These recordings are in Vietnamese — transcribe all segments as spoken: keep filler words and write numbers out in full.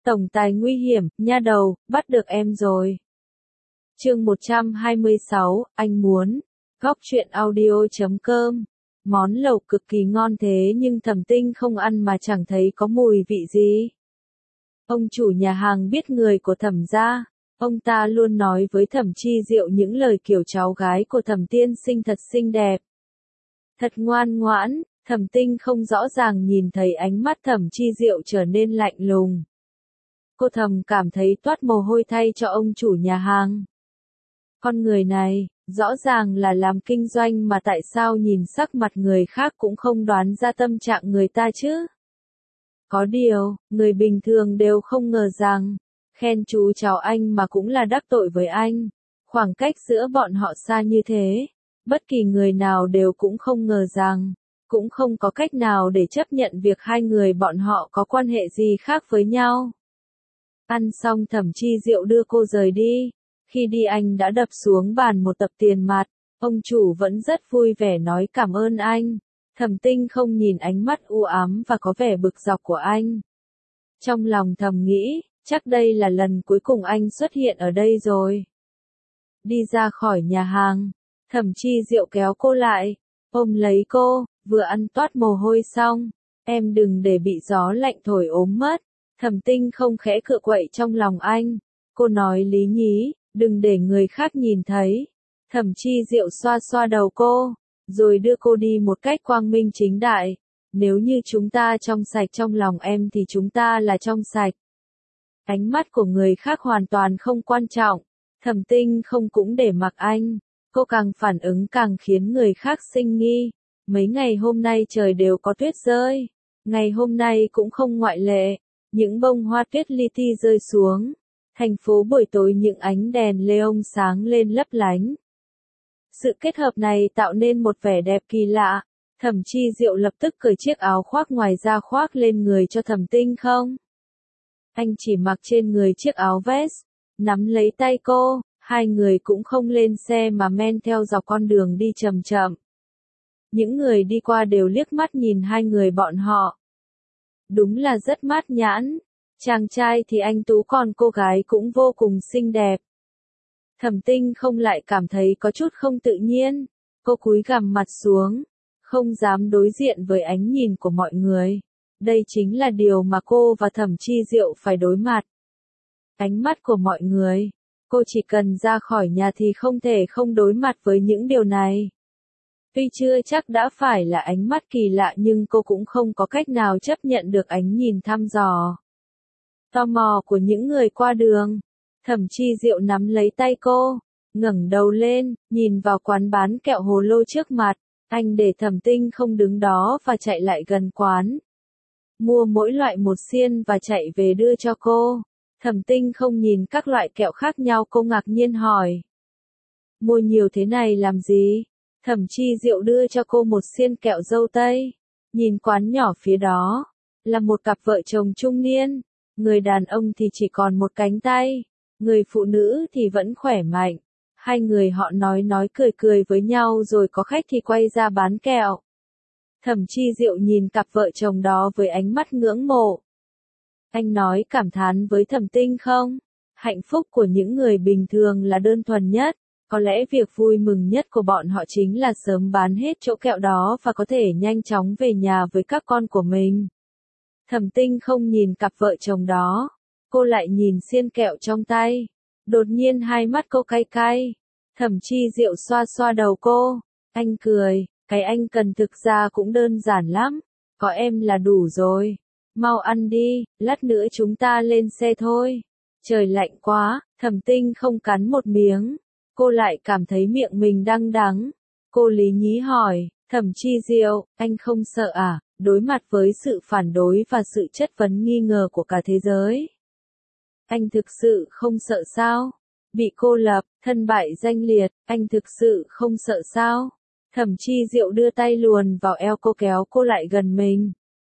Tổng tài nguy hiểm, nha đầu, bắt được em rồi. Chương một trăm hai mươi sáu, anh muốn. Góc truyện audio chấm com. Món lẩu cực kỳ ngon thế nhưng Thẩm Tinh không ăn mà chẳng thấy có mùi vị gì. Ông chủ nhà hàng biết người của Thẩm gia, ông ta luôn nói với Thẩm Chi Diệu những lời kiểu cháu gái của Thẩm tiên sinh thật xinh đẹp. Thật ngoan ngoãn, Thẩm Tinh không rõ ràng nhìn thấy ánh mắt Thẩm Chi Diệu trở nên lạnh lùng. Cô thầm cảm thấy toát mồ hôi thay cho ông chủ nhà hàng. Con người này, rõ ràng là làm kinh doanh mà tại sao nhìn sắc mặt người khác cũng không đoán ra tâm trạng người ta chứ? Có điều, người bình thường đều không ngờ rằng, khen chú cháu anh mà cũng là đắc tội với anh. Khoảng cách giữa bọn họ xa như thế, bất kỳ người nào đều cũng không ngờ rằng, cũng không có cách nào để chấp nhận việc hai người bọn họ có quan hệ gì khác với nhau. Ăn xong Thẩm Chi Diệu đưa cô rời đi. Khi đi anh đã đập xuống bàn một tập tiền mặt, ông chủ vẫn rất vui vẻ nói cảm ơn anh. Thẩm Tinh không nhìn ánh mắt u ám và có vẻ bực dọc của anh. Trong lòng thầm nghĩ, chắc đây là lần cuối cùng anh xuất hiện ở đây rồi. Đi ra khỏi nhà hàng, Thẩm Chi Diệu kéo cô lại, ôm lấy cô, vừa ăn toát mồ hôi xong, em đừng để bị gió lạnh thổi ốm mất. Thẩm Tinh không khẽ cựa quậy trong lòng anh. Cô nói lý nhí, đừng để người khác nhìn thấy. Thẩm Chi Diệu xoa xoa đầu cô, rồi đưa cô đi một cách quang minh chính đại. Nếu như chúng ta trong sạch trong lòng em thì chúng ta là trong sạch. Ánh mắt của người khác hoàn toàn không quan trọng. Thẩm Tinh không cũng để mặc anh. Cô càng phản ứng càng khiến người khác sinh nghi. Mấy ngày hôm nay trời đều có tuyết rơi. Ngày hôm nay cũng không ngoại lệ. Những bông hoa tuyết li ti rơi xuống. Thành phố buổi tối những ánh đèn neon sáng lên lấp lánh. Sự kết hợp này tạo nên một vẻ đẹp kỳ lạ. Thẩm Chi Diệu lập tức cởi chiếc áo khoác ngoài ra khoác lên người cho Thẩm Tinh không. Anh chỉ mặc trên người chiếc áo vest, nắm lấy tay cô, hai người cũng không lên xe mà men theo dọc con đường đi chậm chậm. Những người đi qua đều liếc mắt nhìn hai người bọn họ. Đúng là rất mát nhãn. Chàng trai thì anh tú còn cô gái cũng vô cùng xinh đẹp. Thẩm Tinh không lại cảm thấy có chút không tự nhiên. Cô cúi gằm mặt xuống, không dám đối diện với ánh nhìn của mọi người. Đây chính là điều mà cô và Thẩm Chi Diệu phải đối mặt. Ánh mắt của mọi người. Cô chỉ cần ra khỏi nhà thì không thể không đối mặt với những điều này. Tuy chưa chắc đã phải là ánh mắt kỳ lạ nhưng cô cũng không có cách nào chấp nhận được ánh nhìn thăm dò. Tò mò của những người qua đường. Thẩm Chi Diệu nắm lấy tay cô, ngẩng đầu lên, nhìn vào quán bán kẹo hồ lô trước mặt. Anh để Thẩm Tinh không đứng đó và chạy lại gần quán. Mua mỗi loại một xiên và chạy về đưa cho cô. Thẩm Tinh không nhìn các loại kẹo khác nhau, cô ngạc nhiên hỏi. Mua nhiều thế này làm gì? Thẩm Chi Diệu đưa cho cô một xiên kẹo dâu tây. Nhìn quán nhỏ phía đó, là một cặp vợ chồng trung niên. Người đàn ông thì chỉ còn một cánh tay, người phụ nữ thì vẫn khỏe mạnh. Hai người họ nói nói cười cười với nhau rồi có khách thì quay ra bán kẹo. Thẩm Chi Diệu nhìn cặp vợ chồng đó với ánh mắt ngưỡng mộ. Anh nói cảm thán với Thẩm Tinh không? Hạnh phúc của những người bình thường là đơn thuần nhất. Có lẽ việc vui mừng nhất của bọn họ chính là sớm bán hết chỗ kẹo đó và có thể nhanh chóng về nhà với các con của mình. Thẩm Tinh không nhìn cặp vợ chồng đó. Cô lại nhìn xiên kẹo trong tay. Đột nhiên hai mắt cô cay cay. Thẩm Chi Diệu xoa xoa đầu cô. Anh cười, cái anh cần thực ra cũng đơn giản lắm. Có em là đủ rồi. Mau ăn đi, lát nữa chúng ta lên xe thôi. Trời lạnh quá, Thẩm Tinh không cắn một miếng. Cô lại cảm thấy miệng mình đắng đắng. Cô lý nhí hỏi, Thẩm Chi Diệu, anh không sợ à, đối mặt với sự phản đối và sự chất vấn nghi ngờ của cả thế giới? Anh thực sự không sợ sao? Bị cô lập, thân bại danh liệt, anh thực sự không sợ sao? Thẩm Chi Diệu đưa tay luồn vào eo cô kéo cô lại gần mình.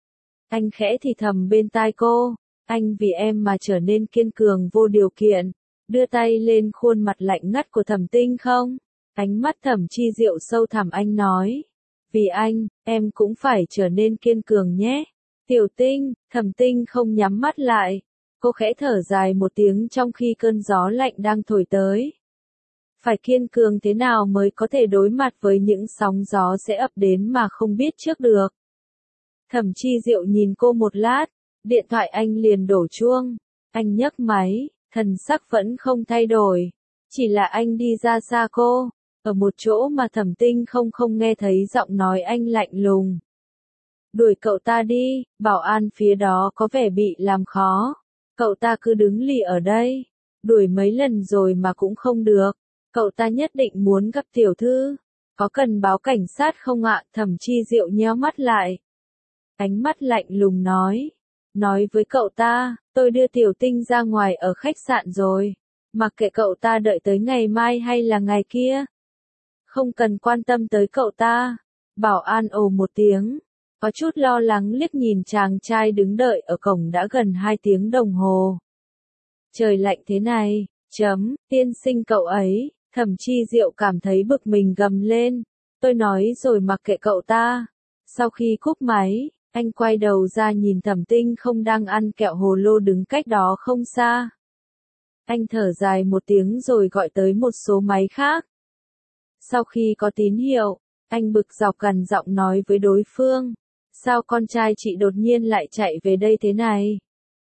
Anh khẽ thì thầm bên tai cô, anh vì em mà trở nên kiên cường vô điều kiện. Đưa tay lên khuôn mặt lạnh ngắt của Thẩm Tinh không? Ánh mắt Thẩm Chi Diệu sâu thẳm, anh nói. Vì anh, em cũng phải trở nên kiên cường nhé. Tiểu Tinh, Thẩm Tinh không nhắm mắt lại. Cô khẽ thở dài một tiếng trong khi cơn gió lạnh đang thổi tới. Phải kiên cường thế nào mới có thể đối mặt với những sóng gió sẽ ập đến mà không biết trước được. Thẩm Chi Diệu nhìn cô một lát, điện thoại anh liền đổ chuông. Anh nhấc máy, thần sắc vẫn không thay đổi. Chỉ là anh đi ra xa cô, ở một chỗ mà Thẩm Tinh không không nghe thấy giọng nói anh lạnh lùng. Đuổi cậu ta đi, bảo an phía đó có vẻ bị làm khó. Cậu ta cứ đứng lì ở đây. Đuổi mấy lần rồi mà cũng không được. Cậu ta nhất định muốn gặp tiểu thư. Có cần báo cảnh sát không ạ? Thẩm Chi Diệu nhéo mắt lại. Ánh mắt lạnh lùng nói. Nói với cậu ta, tôi đưa Tiểu Tinh ra ngoài ở khách sạn rồi. Mặc kệ cậu ta đợi tới ngày mai hay là ngày kia. Không cần quan tâm tới cậu ta. Bảo an ồ một tiếng. Có chút lo lắng liếc nhìn chàng trai đứng đợi ở cổng đã gần hai tiếng đồng hồ. Trời lạnh thế này, chấm, tiên sinh cậu ấy, Thẩm Chi Diệu cảm thấy bực mình gầm lên. Tôi nói rồi mặc kệ cậu ta. Sau khi cúp máy, anh quay đầu ra nhìn Thẩm Tinh không đang ăn kẹo hồ lô đứng cách đó không xa. Anh thở dài một tiếng rồi gọi tới một số máy khác. Sau khi có tín hiệu, anh bực dọc gần giọng nói với đối phương. Sao con trai chị đột nhiên lại chạy về đây thế này?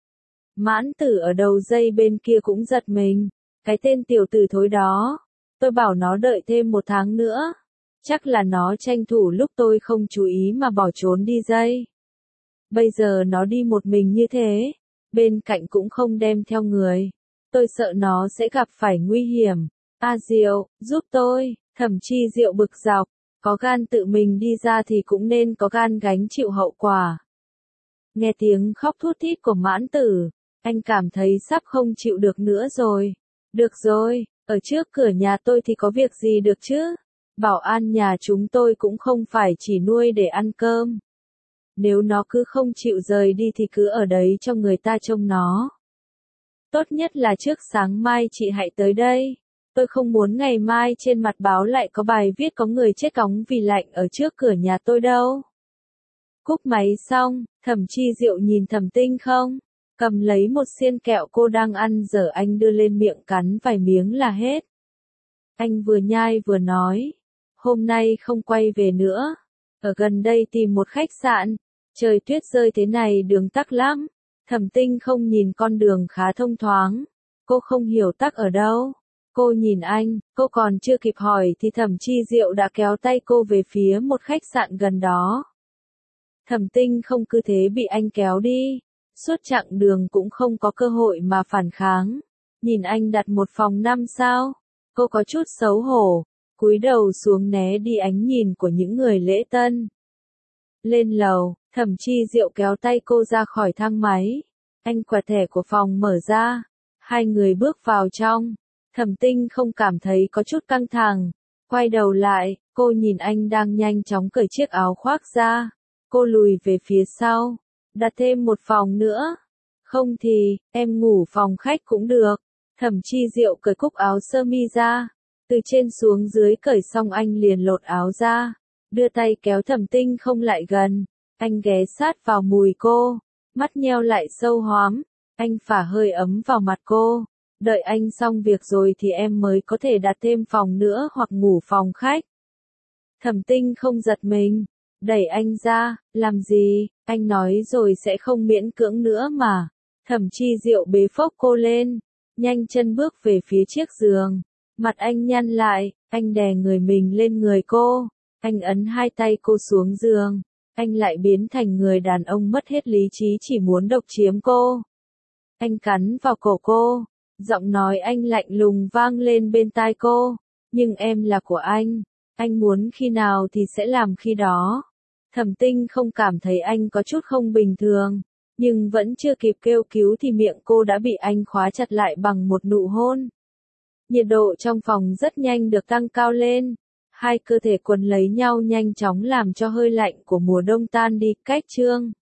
Mãn Tử ở đầu dây bên kia cũng giật mình. Cái tên tiểu tử thối đó. Tôi bảo nó đợi thêm một tháng nữa. Chắc là nó tranh thủ lúc tôi không chú ý mà bỏ trốn đi dây. Bây giờ nó đi một mình như thế. Bên cạnh cũng không đem theo người. Tôi sợ nó sẽ gặp phải nguy hiểm. A Diệu, giúp tôi. Thẩm Chi Diệu bực dọc. Có gan tự mình đi ra thì cũng nên có gan gánh chịu hậu quả. Nghe tiếng khóc thút thít của Mãn Tử, anh cảm thấy sắp không chịu được nữa rồi. Được rồi, ở trước cửa nhà tôi thì có việc gì được chứ? Bảo an nhà chúng tôi cũng không phải chỉ nuôi để ăn cơm. Nếu nó cứ không chịu rời đi thì cứ ở đấy cho người ta trông nó. Tốt nhất là trước sáng mai chị hãy tới đây. Tôi không muốn ngày mai trên mặt báo lại có bài viết có người chết cóng vì lạnh ở trước cửa nhà tôi đâu. Cúp máy xong, Thẩm Chi Diệu nhìn Thẩm Tinh không, cầm lấy một xiên kẹo cô đang ăn dở anh đưa lên miệng cắn vài miếng là hết. Anh vừa nhai vừa nói, hôm nay không quay về nữa, ở gần đây tìm một khách sạn, trời tuyết rơi thế này đường tắc lắm. Thẩm Tinh không nhìn con đường khá thông thoáng, cô không hiểu tắc ở đâu. Cô nhìn anh, cô còn chưa kịp hỏi thì Thẩm Chi Diệu đã kéo tay cô về phía một khách sạn gần đó. Thẩm Tinh không cứ thế bị anh kéo đi, suốt chặng đường cũng không có cơ hội mà phản kháng. Nhìn anh đặt một phòng năm sao, cô có chút xấu hổ, cúi đầu xuống né đi ánh nhìn của những người lễ tân. Lên lầu, Thẩm Chi Diệu kéo tay cô ra khỏi thang máy. Anh quẹt thẻ của phòng mở ra, hai người bước vào trong. Thẩm Tinh không cảm thấy có chút căng thẳng. Quay đầu lại, cô nhìn anh đang nhanh chóng cởi chiếc áo khoác ra. Cô lùi về phía sau. Đặt thêm một phòng nữa. Không thì, em ngủ phòng khách cũng được. Thẩm Chi Diệu cởi cúc áo sơ mi ra. Từ trên xuống dưới cởi xong anh liền lột áo ra. Đưa tay kéo Thẩm Tinh không lại gần. Anh ghé sát vào mùi cô. Mắt nheo lại sâu hoắm. Anh phả hơi ấm vào mặt cô. Đợi anh xong việc rồi thì em mới có thể đặt thêm phòng nữa hoặc ngủ phòng khách. Thẩm Tinh không giật mình, đẩy anh ra, làm gì, anh nói rồi sẽ không miễn cưỡng nữa mà. Thẩm Chi Diệu bế phốc cô lên, nhanh chân bước về phía chiếc giường. Mặt anh nhăn lại, anh đè người mình lên người cô, anh ấn hai tay cô xuống giường. Anh lại biến thành người đàn ông mất hết lý trí chỉ muốn độc chiếm cô. Anh cắn vào cổ cô. Giọng nói anh lạnh lùng vang lên bên tai cô, nhưng em là của anh, anh muốn khi nào thì sẽ làm khi đó. Thẩm Tinh không cảm thấy anh có chút không bình thường, nhưng vẫn chưa kịp kêu cứu thì miệng cô đã bị anh khóa chặt lại bằng một nụ hôn. Nhiệt độ trong phòng rất nhanh được tăng cao lên, hai cơ thể quấn lấy nhau nhanh chóng làm cho hơi lạnh của mùa đông tan đi. Cách chương